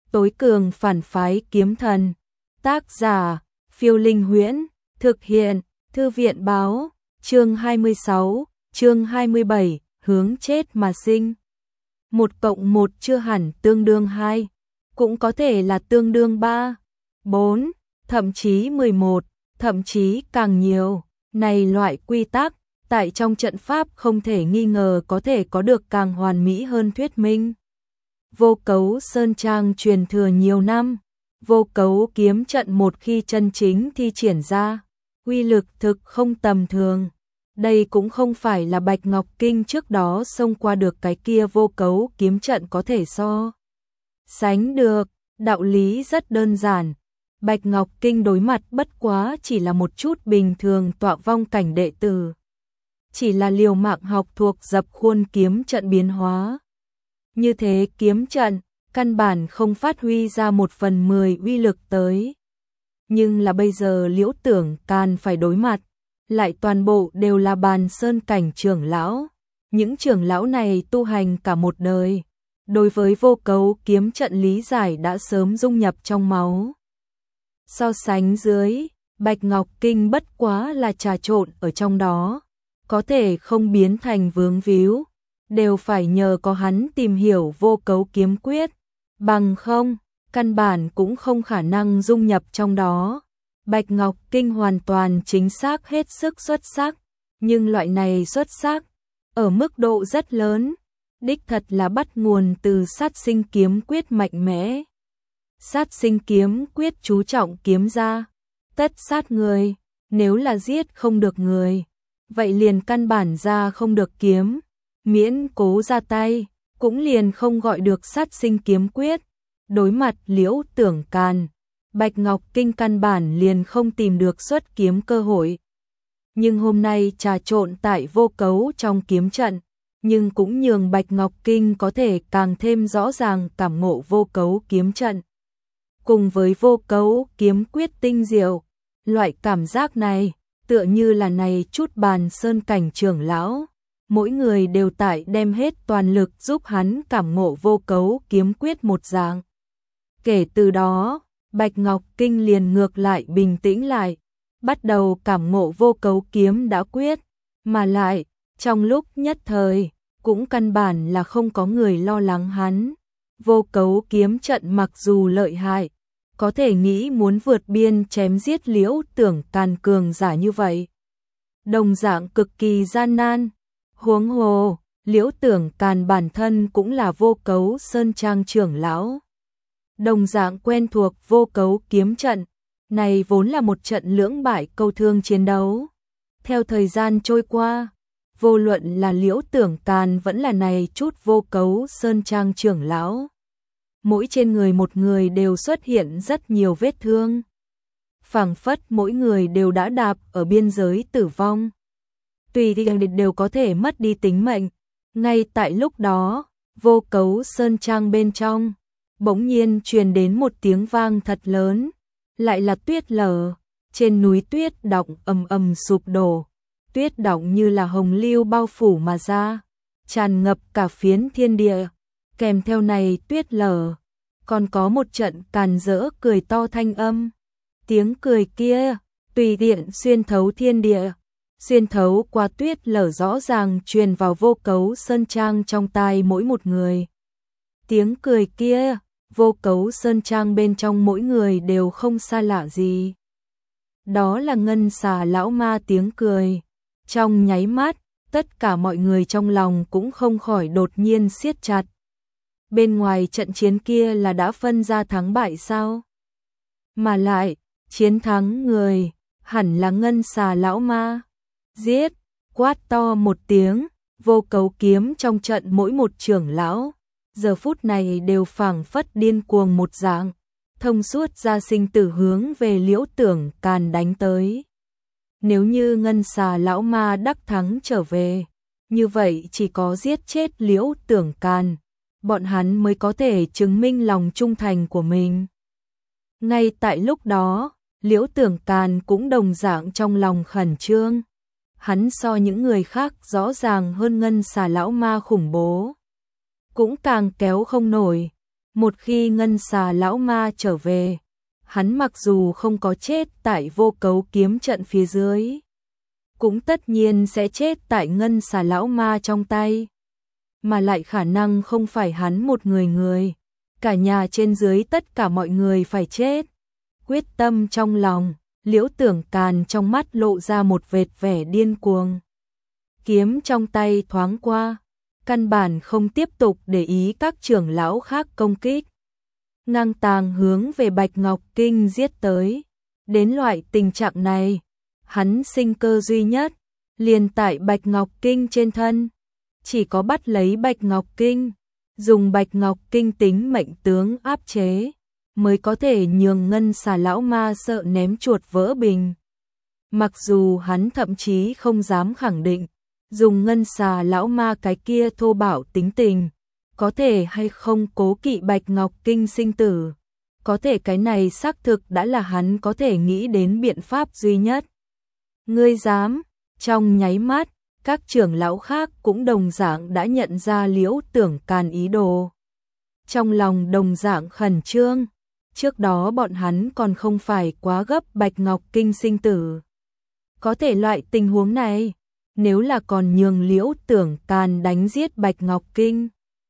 Tối cường phản phái kiếm thần. Tác giả, Phiêu Linh Huyễn. Thực hiện, Thư viện báo. Chương 26, chương 27, hướng chết mà sinh. 1 cộng 1 chưa hẳn tương đương 2, cũng có thể là tương đương 3, 4, thậm chí 11, thậm chí càng nhiều. Này loại quy tắc, tại trong trận pháp không thể nghi ngờ có thể có được càng hoàn mỹ hơn thuyết minh. Vô Cấu Sơn Trang truyền thừa nhiều năm, Vô Cấu kiếm trận một khi chân chính thi triển ra, uy lực thực không tầm thường. Đây cũng không phải là Bạch Ngọc Kinh trước đó xông qua được cái kia Vô Cấu kiếm trận có thể so sánh được. Đạo lý rất đơn giản, Bạch Ngọc Kinh đối mặt bất quá chỉ là một chút bình thường tọa vong cảnh đệ tử, chỉ là liều mạng học thuộc dập khuôn kiếm trận biến hóa. Như thế kiếm trận, căn bản không phát huy ra 1/10 uy lực tới. Nhưng là bây giờ Liễu Tưởng Can phải đối mặt, lại toàn bộ đều là Bàn Sơn cảnh trưởng lão. Những trưởng lão này tu hành cả một đời, đối với Vô Cấu kiếm trận lý giải đã sớm dung nhập trong máu. So sánh dưới, Bạch Ngọc Kinh bất quá là trà trộn ở trong đó, có thể không biến thành vướng víu, đều phải nhờ có hắn tìm hiểu Vô Cấu kiếm quyết, bằng không, căn bản cũng không khả năng dung nhập trong đó. Bạch Ngọc Kinh hoàn toàn chính xác hết sức xuất sắc, nhưng loại này xuất sắc, ở mức độ rất lớn, đích thật là bắt nguồn từ Sát Sinh kiếm quyết mạnh mẽ. Sát Sinh kiếm quyết chú trọng kiếm ra, tất sát người, nếu là giết không được người, vậy liền căn bản ra không được kiếm, miễn cố ra tay, cũng liền không gọi được Sát Sinh kiếm quyết. Đối mặt Liễu Tưởng Can, Bạch Ngọc Kinh căn bản liền không tìm được xuất kiếm cơ hội. Nhưng hôm nay trà trộn tại Vô Cấu trong kiếm trận, nhưng cũng nhường Bạch Ngọc Kinh có thể càng thêm rõ ràng cảm ngộ Vô Cấu kiếm trận. Cùng với Vô Cấu kiếm quyết tinh diệu, loại cảm giác này, tựa như là này chút Bàn Sơn cảnh trưởng lão, mỗi người đều tại đem hết toàn lực giúp hắn cảm ngộ Vô Cấu kiếm quyết một dạng. Kể từ đó, Bạch Ngọc Kinh liền ngược lại bình tĩnh lại, bắt đầu cảm ngộ Vô Cấu kiếm đã quyết, mà lại, trong lúc nhất thời, cũng căn bản là không có người lo lắng hắn. Vô Cấu kiếm trận mặc dù lợi hại, có thể nghĩ muốn vượt biên chém giết Liễu Tưởng Can cường giả như vậy, đồng dạng cực kỳ gian nan. Huống hồ, Liễu Tưởng Can bản thân cũng là Vô Cấu Sơn Trang trưởng lão, đồng dạng quen thuộc Vô Cấu kiếm trận, này vốn là một trận lưỡng bại câu thương chiến đấu. Theo thời gian trôi qua, vô luận là Liễu Tưởng Can vẫn là này chút Vô Cấu Sơn Trang trưởng lão, mỗi trên người một người đều xuất hiện rất nhiều vết thương, phảng phất mỗi người đều đã đạp ở biên giới tử vong, tùy thì đều có thể mất đi tính mệnh. Ngay tại lúc đó, Vô Cấu Sơn Trang bên trong, bỗng nhiên truyền đến một tiếng vang thật lớn, lại là tuyết lở, trên núi tuyết đọng ầm ầm sụp đổ, tuyết đọng như là hồng lưu bao phủ mà ra, tràn ngập cả phiến thiên địa. Kèm theo này tuyết lở, còn có một trận càn rỡ cười to thanh âm. Tiếng cười kia, tùy tiện xuyên thấu thiên địa, xuyên thấu qua tuyết lở rõ ràng truyền vào Vô Cấu Sơn Trang trong tai mỗi một người. Tiếng cười kia, Vô Cấu Sơn Trang bên trong mỗi người đều không xa lạ gì. Đó là Ngân Xà lão ma tiếng cười. Trong nháy mắt, tất cả mọi người trong lòng cũng không khỏi đột nhiên siết chặt. Bên ngoài trận chiến kia là đã phân ra thắng bại sao? Mà lại, chiến thắng người, hẳn là Ngân Xà lão ma. Giết, quát to một tiếng, Vô Cấu kiếm trong trận mỗi một trưởng lão, giờ phút này đều phảng phất điên cuồng một dạng, thông suốt ra sinh tử hướng về Liễu Tưởng Can đánh tới. Nếu như Ngân Xà lão ma đắc thắng trở về, như vậy chỉ có giết chết Liễu Tưởng Can, bọn hắn mới có thể chứng minh lòng trung thành của mình. Ngay tại lúc đó, Liễu Tưởng Can cũng đồng dạng trong lòng khẩn trương. Hắn so những người khác rõ ràng hơn Ngân Xà lão ma khủng bố, cũng càng kéo không nổi. Một khi Ngân Xà lão ma trở về, hắn mặc dù không có chết tại Vô Cấu kiếm trận phía dưới, cũng tất nhiên sẽ chết tại Ngân Xà lão ma trong tay, mà lại khả năng không phải hắn một người, cả nhà trên dưới tất cả mọi người phải chết. Quyết tâm trong lòng, Liễu Tưởng Càn trong mắt lộ ra một vệt vẻ điên cuồng. Kiếm trong tay thoáng qua, căn bản không tiếp tục để ý các trưởng lão khác công kích, ngang tàng hướng về Bạch Ngọc Kinh giết tới. Đến loại tình trạng này, hắn sinh cơ duy nhất liền tại Bạch Ngọc Kinh trên thân, chỉ có bắt lấy Bạch Ngọc Kinh, dùng Bạch Ngọc Kinh tính mệnh tướng áp chế, mới có thể nhường Ngân Xà lão ma sợ ném chuột vỡ bình. Mặc dù hắn thậm chí không dám khẳng định, dùng Ngân Xà lão ma cái kia thô bạo tính tình, có thể hay không cố kỵ Bạch Ngọc Kinh sinh tử. Có thể cái này xác thực đã là hắn có thể nghĩ đến biện pháp duy nhất. Ngươi dám? Trong nháy mắt, các trưởng lão khác cũng đồng dạng đã nhận ra Liễu Tưởng Càn ý đồ. Trong lòng đồng dạng khẩn trương, trước đó bọn hắn còn không phải quá gấp Bạch Ngọc Kinh sinh tử. Có thể loại tình huống này, nếu là còn nhường Liễu Tưởng Càn đánh giết Bạch Ngọc Kinh,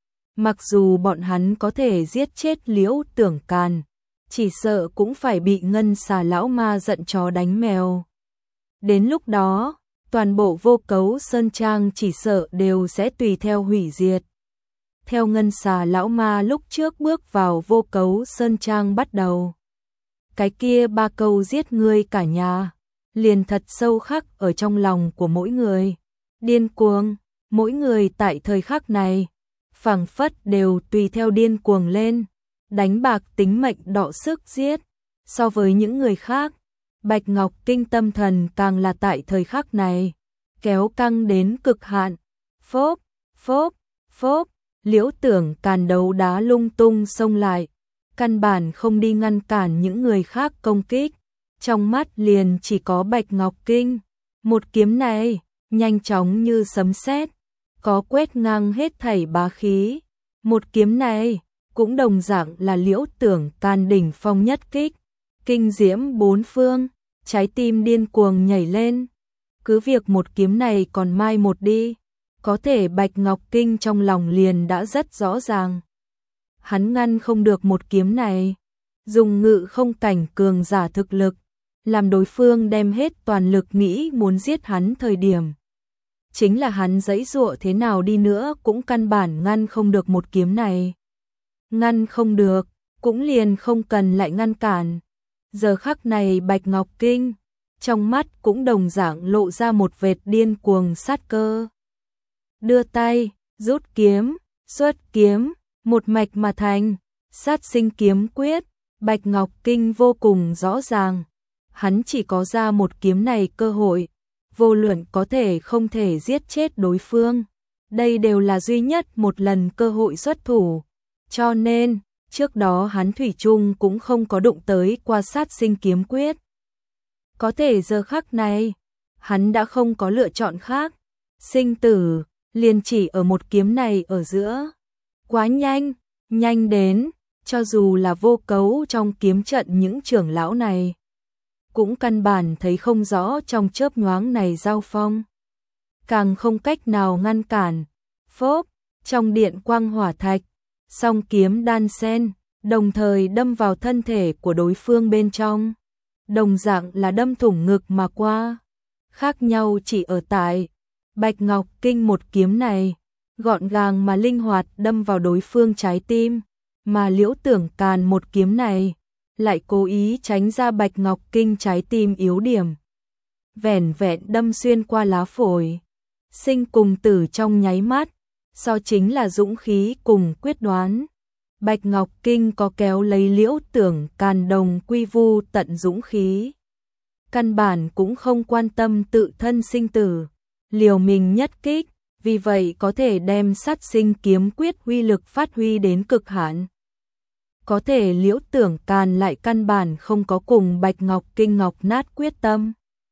mặc dù bọn hắn có thể giết chết Liễu Tưởng Càn, chỉ sợ cũng phải bị Ngân Xà lão ma giận chó đánh mèo. Đến lúc đó, toàn bộ Vô Cấu Sơn Trang chỉ sợ đều sẽ tùy theo hủy diệt. Theo Ngân Xà lão ma lúc trước bước vào Vô Cấu Sơn Trang bắt đầu, cái kia 3 câu giết ngươi cả nhà, liền thật sâu khắc ở trong lòng của mỗi người. Điên cuồng, mỗi người tại thời khắc này, phảng phất đều tùy theo điên cuồng lên, đánh bạc tính mệnh đọ sức giết. So với những người khác, Bạch Ngọc Kinh tâm thần càng là tại thời khắc này, kéo căng đến cực hạn. Phốp, phốp, phốp, Liễu Tưởng Càn đấu đá lung tung xông lại, căn bản không đi ngăn cản những người khác công kích, trong mắt liền chỉ có Bạch Ngọc Kinh. Một kiếm này, nhanh chóng như sấm sét, có quét ngang hết thảy bá khí. Một kiếm này, cũng đồng dạng là Liễu Tưởng Càn đỉnh phong nhất kích, kinh diễm bốn phương, trái tim điên cuồng nhảy lên. Cứ việc một kiếm này còn mai một đi, có thể Bạch Ngọc Kinh trong lòng liền đã rất rõ ràng. Hắn ngăn không được một kiếm này, dùng ngự không cảnh cường giả thực lực, làm đối phương đem hết toàn lực nghĩ muốn giết hắn thời điểm. Chính là hắn giãy giụa thế nào đi nữa cũng căn bản ngăn không được một kiếm này. Ngăn không được, cũng liền không cần lại ngăn cản. Giờ khắc này Bạch Ngọc Kinh, trong mắt cũng đồng dạng lộ ra một vệt điên cuồng sát cơ. Đưa tay, rút kiếm, xuất kiếm, một mạch mà thành, sát sinh kiếm quyết. Bạch Ngọc Kinh vô cùng rõ ràng, hắn chỉ có ra một kiếm này cơ hội, vô luận có thể không thể giết chết đối phương, đây đều là duy nhất một lần cơ hội xuất thủ, cho nên trước đó hắn thủy chung cũng không có đụng tới qua sát sinh kiếm quyết. Có thể giờ khắc này, hắn đã không có lựa chọn khác, sinh tử liền chỉ ở một kiếm này ở giữa. Quá nhanh, nhanh đến, cho dù là Vô Cấu trong kiếm trận những trưởng lão này, cũng căn bản thấy không rõ trong chớp nhoáng này giao phong, càng không cách nào ngăn cản. Phốp, trong điện quang hỏa thạch, song kiếm đan xen, đồng thời đâm vào thân thể của đối phương bên trong, đồng dạng là đâm thủng ngực mà qua. Khác nhau chỉ ở tại Bạch Ngọc Kinh một kiếm này, gọn gàng mà linh hoạt đâm vào đối phương trái tim, mà Liễu Tưởng Càn một kiếm này lại cố ý tránh ra Bạch Ngọc Kinh trái tim yếu điểm, vẻn vẹn đâm xuyên qua lá phổi. Sinh cùng tử trong nháy mắt, so chính là dũng khí cùng quyết đoán. Bạch Ngọc Kinh có kéo lấy Liễu Tưởng Càn đồng quy vu tận dũng khí, căn bản cũng không quan tâm tự thân sinh tử, liều mình nhất kích, vì vậy có thể đem sát sinh kiếm quyết uy lực phát huy đến cực hạn. Có thể Liễu Tưởng Càn lại căn bản không có cùng Bạch Ngọc Kinh ngọc nát quyết tâm.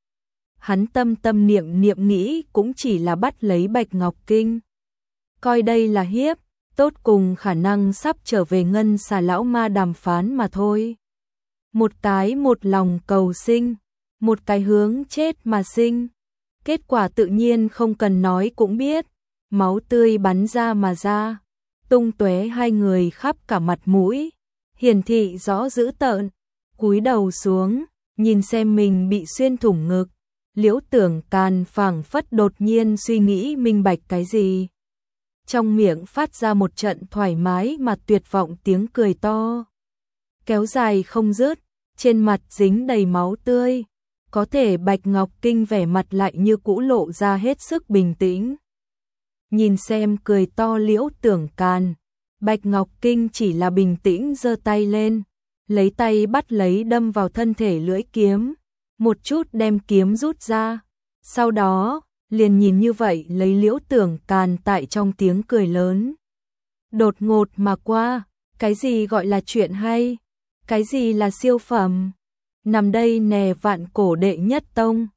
Hắn tâm niệm nghĩ cũng chỉ là bắt lấy Bạch Ngọc Kinh, coi đây là hiếp, tốt cùng khả năng sắp trở về Ngân Xà lão ma đàm phán mà thôi. Một cái một lòng cầu sinh, một cái hướng chết mà sinh. Kết quả tự nhiên không cần nói cũng biết, máu tươi bắn ra mà ra, tung tóe hai người khắp cả mặt mũi, hiển thị rõ dữ tợn, cúi đầu xuống, nhìn xem mình bị xuyên thủng ngực. Liễu Tưởng Càn phảng phất đột nhiên suy nghĩ minh bạch cái gì. Trong miệng phát ra một trận thoải mái mà tuyệt vọng tiếng cười to. Kéo dài không dứt, trên mặt dính đầy máu tươi. Có thể Bạch Ngọc Kinh vẻ mặt lại như cũ lộ ra hết sức bình tĩnh. Nhìn xem cười to Liễu Tưởng Càn, Bạch Ngọc Kinh chỉ là bình tĩnh giơ tay lên, lấy tay bắt lấy đâm vào thân thể lưỡi kiếm, một chút đem kiếm rút ra, sau đó liền nhìn như vậy lấy Liễu Tưởng Càn tại trong tiếng cười lớn. Đột ngột mà qua, cái gì gọi là chuyện hay, cái gì là siêu phẩm, nằm đây nè vạn cổ đệ nhất tông,